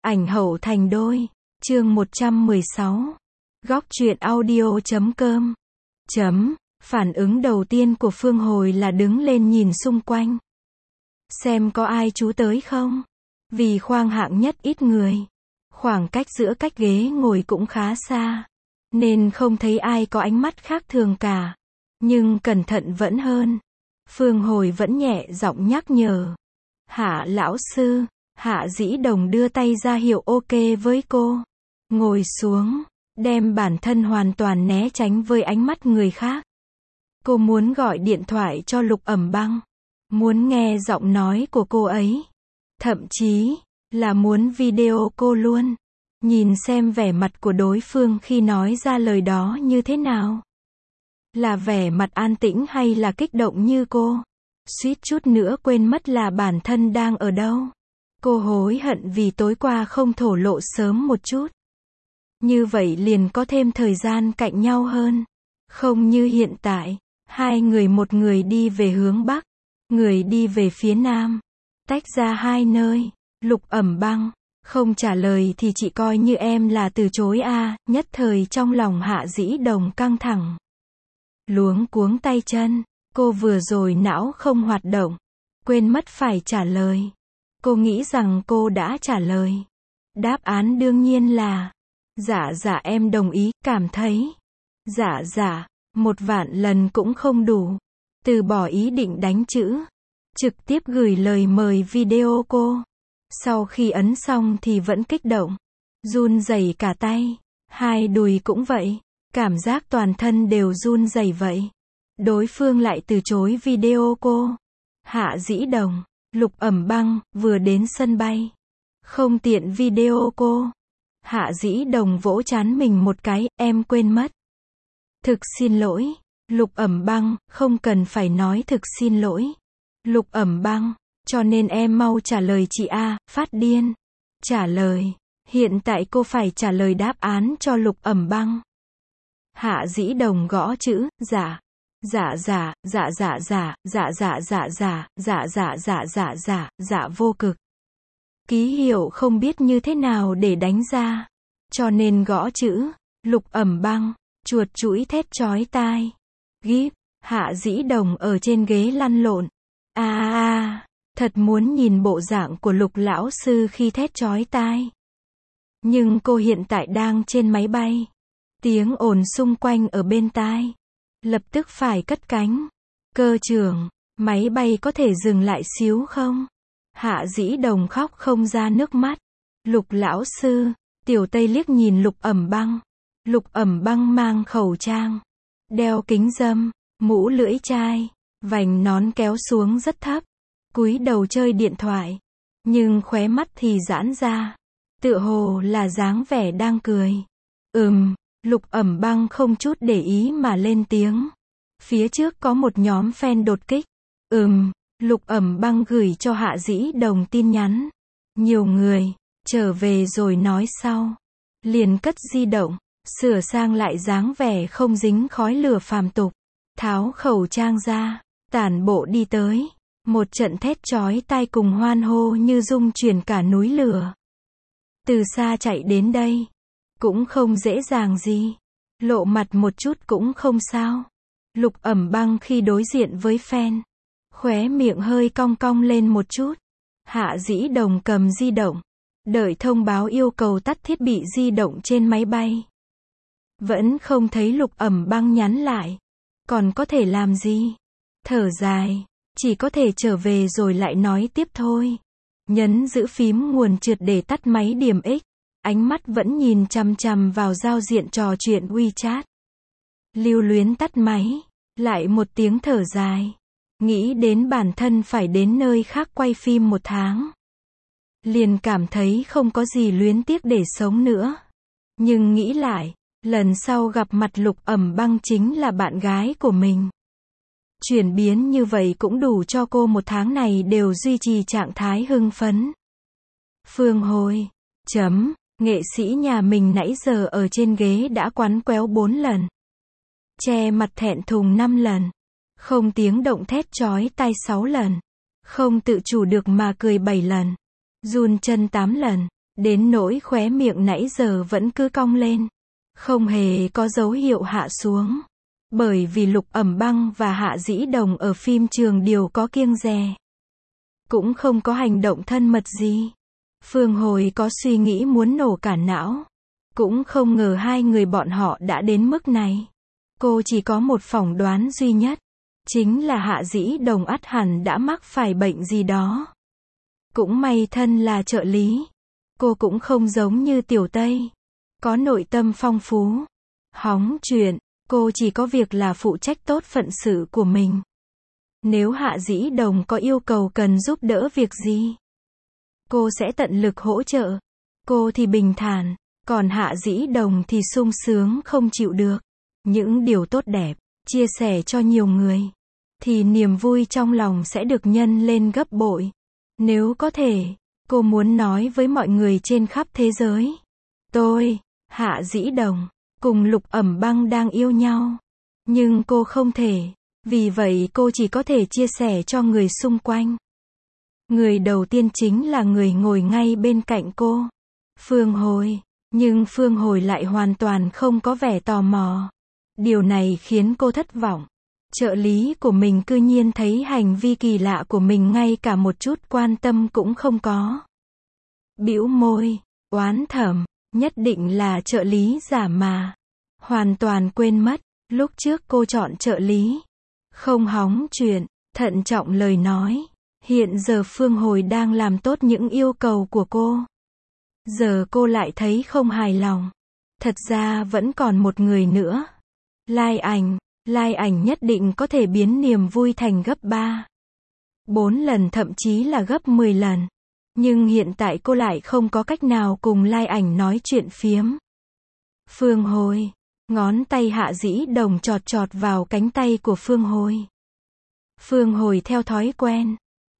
Ảnh hậu thành đôi. Chương 116. Góc truyện audio.com. Phản ứng đầu tiên của Phương Hồi là đứng lên nhìn xung quanh. Xem có ai chú tới không? Vì khoang hạng nhất ít người. Khoảng cách giữa cách ghế ngồi cũng khá xa. Nên không thấy ai có ánh mắt khác thường cả. Nhưng cẩn thận vẫn hơn. Phương Hồi vẫn nhẹ giọng nhắc nhở. Hạ lão sư. Hạ Dĩ Đồng đưa tay ra hiệu ok với cô. Ngồi xuống, đem bản thân hoàn toàn né tránh với ánh mắt người khác. Cô muốn gọi điện thoại cho Lục Ẩm Băng. Muốn nghe giọng nói của cô ấy. Thậm chí, là muốn video cô luôn. Nhìn xem vẻ mặt của đối phương khi nói ra lời đó như thế nào. Là vẻ mặt an tĩnh hay là kích động như cô. Suýt chút nữa quên mất là bản thân đang ở đâu. Cô hối hận vì tối qua không thổ lộ sớm một chút. Như vậy liền có thêm thời gian cạnh nhau hơn. Không như hiện tại, hai người, một người đi về hướng Bắc, người đi về phía Nam. Tách ra hai nơi. Lục Ẩm Băng không trả lời thì chị coi như em là từ chối à. Nhất thời trong lòng Hạ Dĩ Đồng căng thẳng. Luống cuống tay chân. Cô vừa rồi não không hoạt động. Quên mất phải trả lời. Cô nghĩ rằng cô đã trả lời. Đáp án đương nhiên là dạ em đồng ý, cảm thấy dạ 1.000.000 lần cũng không đủ. Từ bỏ ý định đánh chữ. Trực tiếp gửi lời mời video cô. Sau khi ấn xong thì vẫn kích động. Run rẩy cả tay. Hai đùi cũng vậy. Cảm giác toàn thân đều run rẩy vậy. Đối phương lại từ chối video cô. Hạ Dĩ Đồng, Lục Ẩm Băng, vừa đến sân bay. Không tiện video cô. Hạ Dĩ Đồng vỗ trán mình một cái, em quên mất. Thực xin lỗi. Lục Ẩm Băng, không cần phải nói thực xin lỗi. Lục Ẩm Băng, cho nên em mau trả lời chị a, phát điên. Trả lời. Hiện tại cô phải trả lời đáp án cho Lục Ẩm Băng. Hạ Dĩ Đồng gõ chữ, dạ vô cực. Ký hiệu không biết như thế nào để đánh ra. Cho nên gõ chữ. Lục Ẩm Băng, chuột chũi thét chói tai. Gíp, Hạ Dĩ Đồng ở trên ghế lăn lộn. Thật muốn nhìn bộ dạng của Lục lão sư khi thét chói tai. Nhưng cô hiện tại đang trên máy bay. Tiếng ồn xung quanh ở bên tai. Lập tức phải cất cánh. Cơ trưởng, máy bay có thể dừng lại xíu không? Hạ Dĩ Đồng khóc không ra nước mắt. Lục lão sư. Tiểu Tây liếc nhìn Lục Ẩm Băng. Lục Ẩm Băng mang khẩu trang. Đeo kính râm, mũ lưỡi chai. Vành nón kéo xuống rất thấp. Cúi đầu chơi điện thoại. Nhưng khóe mắt thì giãn ra. Tựa hồ là dáng vẻ đang cười. Lục Ẩm Băng không chút để ý mà lên tiếng. Phía trước có một nhóm fan đột kích. Lục Ẩm Băng gửi cho Hạ Dĩ Đồng tin nhắn. Nhiều người, trở về rồi nói sau. Liền cất di động, sửa sang lại dáng vẻ không dính khói lửa phàm tục. Tháo khẩu trang ra, tản bộ đi tới. Một trận thét chói tai cùng hoan hô như rung chuyển cả núi lửa. Từ xa chạy đến đây. Cũng không dễ dàng gì. Lộ mặt một chút cũng không sao. Lục Ẩm Băng khi đối diện với fan. Khóe miệng hơi cong cong lên một chút. Hạ Dĩ Đồng cầm di động. Đợi thông báo yêu cầu tắt thiết bị di động trên máy bay. Vẫn không thấy Lục Ẩm Băng nhắn lại. Còn có thể làm gì? Thở dài. Chỉ có thể trở về rồi lại nói tiếp thôi. Nhấn giữ phím nguồn trượt để tắt máy điểm X. Ánh mắt vẫn nhìn chằm chằm vào giao diện trò chuyện WeChat. Lưu luyến tắt máy. Lại một tiếng thở dài. Nghĩ đến bản thân phải đến nơi khác quay phim 1 tháng. Liền cảm thấy không có gì luyến tiếc để sống nữa. Nhưng nghĩ lại, lần sau gặp mặt Lục Ẩm Băng chính là bạn gái của mình. Chuyển biến như vậy cũng đủ cho cô 1 tháng này đều duy trì trạng thái hưng phấn. Phương Hồi. Nghệ sĩ nhà mình nãy giờ ở trên ghế đã quắn quéo 4 lần. Che mặt thẹn thùng 5 lần. Không tiếng động thét chói tai 6 lần. Không tự chủ được mà cười 7 lần. Run chân 8 lần. Đến nỗi khóe miệng nãy giờ vẫn cứ cong lên. Không hề có dấu hiệu hạ xuống. Bởi vì Lục Ẩm Băng và Hạ Dĩ Đồng ở phim trường đều có kiêng dè. Cũng không có hành động thân mật gì. Phương Hồi có suy nghĩ muốn nổ cả não. Cũng không ngờ hai người bọn họ đã đến mức này. Cô chỉ có một phỏng đoán duy nhất. Chính là Hạ Dĩ Đồng ắt hẳn đã mắc phải bệnh gì đó. Cũng may thân là trợ lý. Cô cũng không giống như Tiểu Tây. Có nội tâm phong phú. Hóng chuyện. Cô chỉ có việc là phụ trách tốt phận sự của mình. Nếu Hạ Dĩ Đồng có yêu cầu cần giúp đỡ việc gì, cô sẽ tận lực hỗ trợ. Cô thì bình thản, còn Hạ Dĩ Đồng thì sung sướng không chịu được. Những điều tốt đẹp, chia sẻ cho nhiều người, thì niềm vui trong lòng sẽ được nhân lên gấp bội. Nếu có thể, cô muốn nói với mọi người trên khắp thế giới. Tôi, Hạ Dĩ Đồng, cùng Lục Ẩm Băng đang yêu nhau. Nhưng cô không thể. Vì vậy cô chỉ có thể chia sẻ cho người xung quanh. Người đầu tiên chính là người ngồi ngay bên cạnh cô. Phương Hồi. Nhưng Phương Hồi lại hoàn toàn không có vẻ tò mò. Điều này khiến cô thất vọng. Trợ lý của mình cư nhiên thấy hành vi kỳ lạ của mình ngay cả một chút quan tâm cũng không có. Bĩu môi, oán thầm, nhất định là trợ lý giả mà. Hoàn toàn quên mất, lúc trước cô chọn trợ lý. Không hóng chuyện, thận trọng lời nói. Hiện giờ Phương Hồi đang làm tốt những yêu cầu của cô. Giờ cô lại thấy không hài lòng. Thật ra vẫn còn một người nữa. Lai Ảnh nhất định có thể biến niềm vui thành gấp 3, 4 lần thậm chí là gấp 10 lần. Nhưng hiện tại cô lại không có cách nào cùng Lai Ảnh nói chuyện phiếm. Phương Hồi. Ngón tay Hạ Dĩ Đồng chọt chọt vào cánh tay của Phương Hồi. Phương Hồi theo thói quen.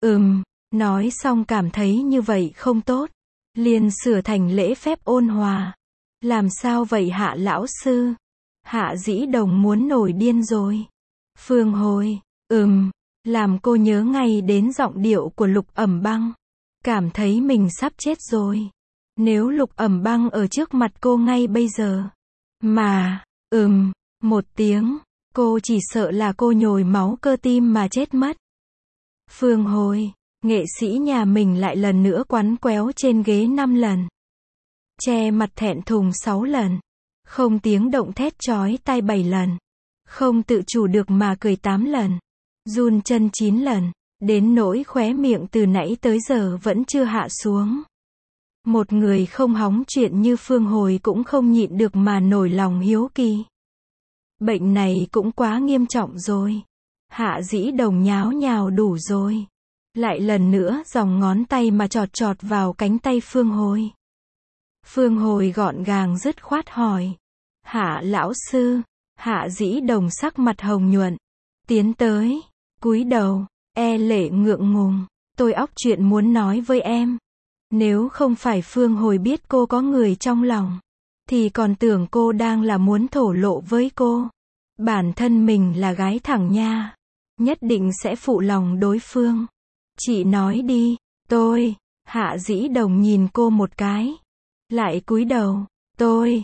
Nói xong cảm thấy như vậy không tốt. Liền sửa thành lễ phép ôn hòa. Làm sao vậy Hạ lão sư? Hạ Dĩ Đồng muốn nổi điên rồi. Phương Hồi. Làm cô nhớ ngay đến giọng điệu của Lục Ẩm Băng. Cảm thấy mình sắp chết rồi. Nếu Lục Ẩm Băng ở trước mặt cô ngay bây giờ. Mà, một tiếng, cô chỉ sợ là cô nhồi máu cơ tim mà chết mất. Phương Hồi, nghệ sĩ nhà mình lại lần nữa quắn quéo trên ghế 5 lần. Che mặt thẹn thùng 6 lần. Không tiếng động thét chói tai 7 lần. Không tự chủ được mà cười 8 lần. Run chân 9 lần. Đến nỗi khóe miệng từ nãy tới giờ vẫn chưa hạ xuống. Một người không hóng chuyện như Phương Hồi cũng không nhịn được mà nổi lòng hiếu kỳ. Bệnh này cũng quá nghiêm trọng rồi. Hạ Dĩ Đồng nháo nhào đủ rồi. Lại lần nữa dòng ngón tay mà chọt chọt vào cánh tay Phương Hồi. Phương Hồi gọn gàng dứt khoát hỏi. Hạ lão sư. Hạ Dĩ Đồng sắc mặt hồng nhuận. Tiến tới. Cúi đầu. Lệ ngượng ngùng. Tôi óc chuyện muốn nói với em. Nếu không phải Phương Hồi biết cô có người trong lòng, thì còn tưởng cô đang là muốn thổ lộ với cô. Bản thân mình là gái thẳng nha. Nhất định sẽ phụ lòng đối phương. Chị nói đi. Tôi. Hạ Dĩ Đồng nhìn cô một cái. Lại cúi đầu. Tôi.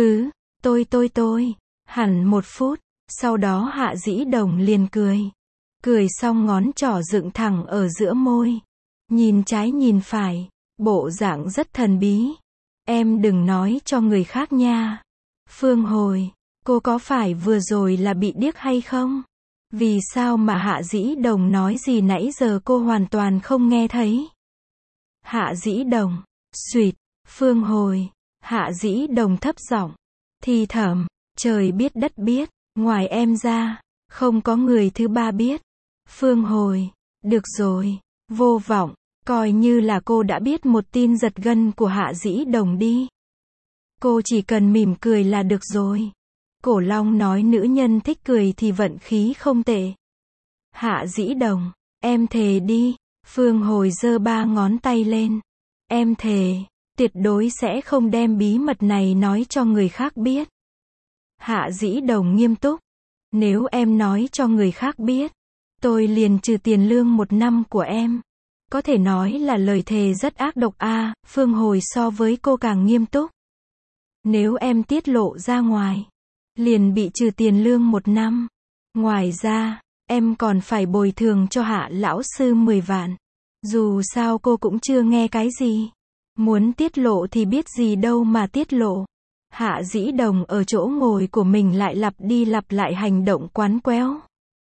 Tôi. Hẳn một phút. Sau đó Hạ Dĩ Đồng liền cười. Cười xong ngón trỏ dựng thẳng ở giữa môi. Nhìn trái nhìn phải. Bộ dạng rất thần bí. Em đừng nói cho người khác nha. Phương Hồi, cô có phải vừa rồi là bị điếc hay không? Vì sao mà Hạ Dĩ Đồng nói gì nãy giờ cô hoàn toàn không nghe thấy? Hạ Dĩ Đồng, suýt, Phương Hồi, Hạ Dĩ Đồng thấp giọng, thì thầm, trời biết đất biết, ngoài em ra, không có người thứ ba biết. Phương Hồi, được rồi, vô vọng. Coi như là cô đã biết một tin giật gân của Hạ Dĩ Đồng đi. Cô chỉ cần mỉm cười là được rồi. Cổ Long nói nữ nhân thích cười thì vận khí không tệ. Hạ Dĩ Đồng, em thề đi. Phương Hồi giơ 3 ngón tay lên. Em thề, tuyệt đối sẽ không đem bí mật này nói cho người khác biết. Hạ Dĩ Đồng nghiêm túc. Nếu em nói cho người khác biết, tôi liền trừ tiền lương 1 năm của em. Có thể nói là lời thề rất ác độc a. Phương Hồi so với cô càng nghiêm túc. Nếu em tiết lộ ra ngoài, liền bị trừ tiền lương 1 năm. Ngoài ra, em còn phải bồi thường cho Hạ lão sư 10 vạn. Dù sao cô cũng chưa nghe cái gì. Muốn tiết lộ thì biết gì đâu mà tiết lộ. Hạ Dĩ Đồng ở chỗ ngồi của mình lại lặp đi lặp lại hành động quán quéo.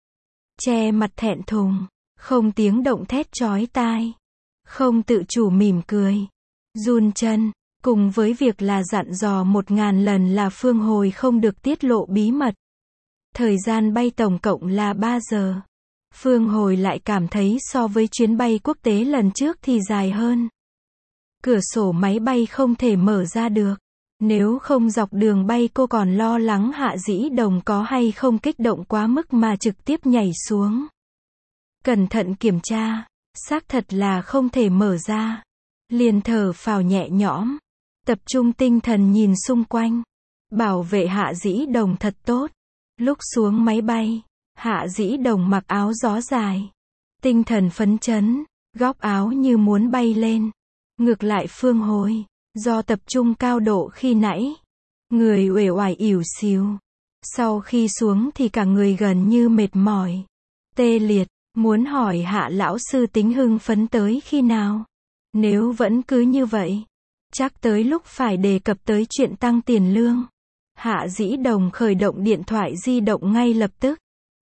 Che mặt thẹn thùng, không tiếng động thét chói tai. Không tự chủ mỉm cười. Run chân, cùng với việc là dặn dò 1000 lần là Phương Hồi không được tiết lộ bí mật. Thời gian bay tổng cộng là 3 giờ. Phương Hồi lại cảm thấy so với chuyến bay quốc tế lần trước thì dài hơn. Cửa sổ máy bay không thể mở ra được. Nếu không dọc đường bay cô còn lo lắng Hạ Dĩ Đồng có hay không kích động quá mức mà trực tiếp nhảy xuống. Cẩn thận kiểm tra, xác thật là không thể mở ra. Liền thở phào nhẹ nhõm, tập trung tinh thần nhìn xung quanh. Bảo vệ Hạ Dĩ Đồng thật tốt. Lúc xuống máy bay, Hạ Dĩ Đồng mặc áo gió dài. Tinh thần phấn chấn, góc áo như muốn bay lên. Ngược lại Phương Hồi, do tập trung cao độ khi nãy, người uể oải ỉu xìu. Sau khi xuống thì cả người gần như mệt mỏi, tê liệt, muốn hỏi Hạ lão sư tính hưng phấn tới khi nào. Nếu vẫn cứ như vậy, chắc tới lúc phải đề cập tới chuyện tăng tiền lương. Hạ Dĩ Đồng khởi động điện thoại di động ngay lập tức.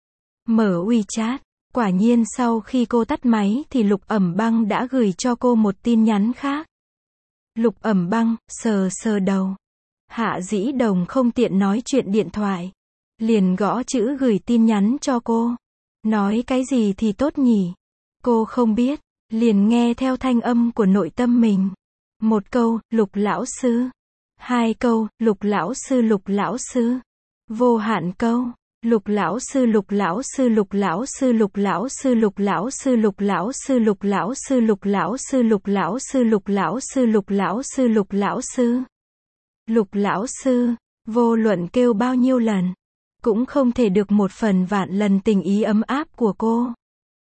Mở WeChat, quả nhiên sau khi cô tắt máy thì Lục Ẩm Băng đã gửi cho cô một tin nhắn khác. Lục Ẩm Băng, sờ sờ đầu. Hạ Dĩ Đồng không tiện nói chuyện điện thoại. Liền gõ chữ gửi tin nhắn cho cô. Nói cái gì thì tốt nhỉ? Cô không biết, liền nghe theo thanh âm của nội tâm mình. 1 câu, Lục lão sư. 2 câu, Lục lão sư Lục lão sư. Vô hạn câu. Lục lão sư Lục lão sư Lục lão sư Lục lão sư Lục lão sư Lục lão sư Lục lão sư Lục lão sư Lục lão sư Lục lão sư Lục lão sư Lục lão sư. Lục lão sư, vô luận kêu bao nhiêu lần, cũng không thể được 1/1000 lần tình ý ấm áp của cô.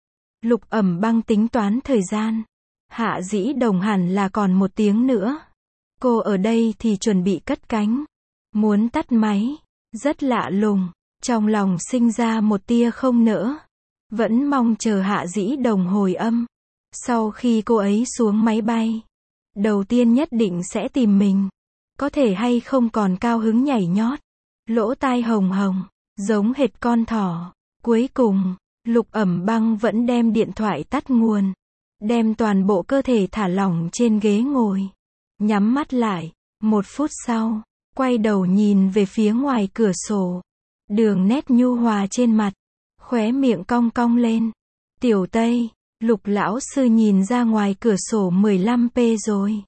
Lục Ẩm Băng tính toán thời gian. Hạ Dĩ Đồng hẳn là còn 1 tiếng nữa. Cô ở đây thì chuẩn bị cất cánh. Muốn tắt máy. Rất lạ lùng. Trong lòng sinh ra một tia không nỡ. Vẫn mong chờ Hạ Dĩ Đồng hồi âm. Sau khi cô ấy xuống máy bay, đầu tiên nhất định sẽ tìm mình. Có thể hay không còn cao hứng nhảy nhót. Lỗ tai hồng hồng, giống hệt con thỏ. Cuối cùng, Lục Ẩm Băng vẫn đem điện thoại tắt nguồn. Đem toàn bộ cơ thể thả lỏng trên ghế ngồi. Nhắm mắt lại. 1 phút sau, quay đầu nhìn về phía ngoài cửa sổ. Đường nét nhu hòa trên mặt, khóe miệng cong cong lên. Tiểu Tây, Lục lão sư nhìn ra ngoài cửa sổ 15p rồi.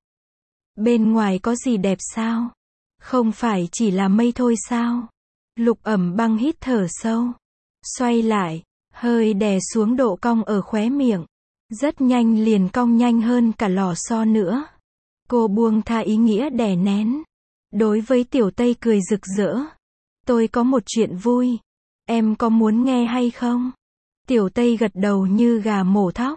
Bên ngoài có gì đẹp sao? Không phải chỉ là mây thôi sao? Lục Ẩm Băng hít thở sâu. Xoay lại, hơi đè xuống độ cong ở khóe miệng. Rất nhanh liền cong nhanh hơn cả lò xo nữa. Cô buông tha ý nghĩa đè nén. Đối với Tiểu Tây cười rực rỡ. Tôi có một chuyện vui. Em có muốn nghe hay không? Tiểu Tây gật đầu như gà mổ thóc.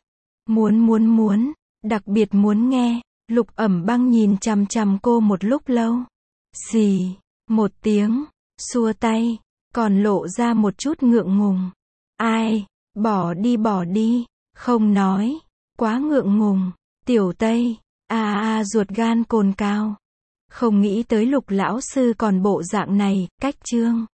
Muốn. Đặc biệt muốn nghe. Lục Ẩm Băng nhìn chằm chằm cô một lúc lâu. Xì. 1 tiếng. Xua tay. Còn lộ ra một chút ngượng ngùng. Ai? Bỏ đi. Không nói. Quá ngượng ngùng. Tiểu Tây. Ruột gan cồn cào. Không nghĩ tới Lục lão sư còn bộ dạng này, cách chương.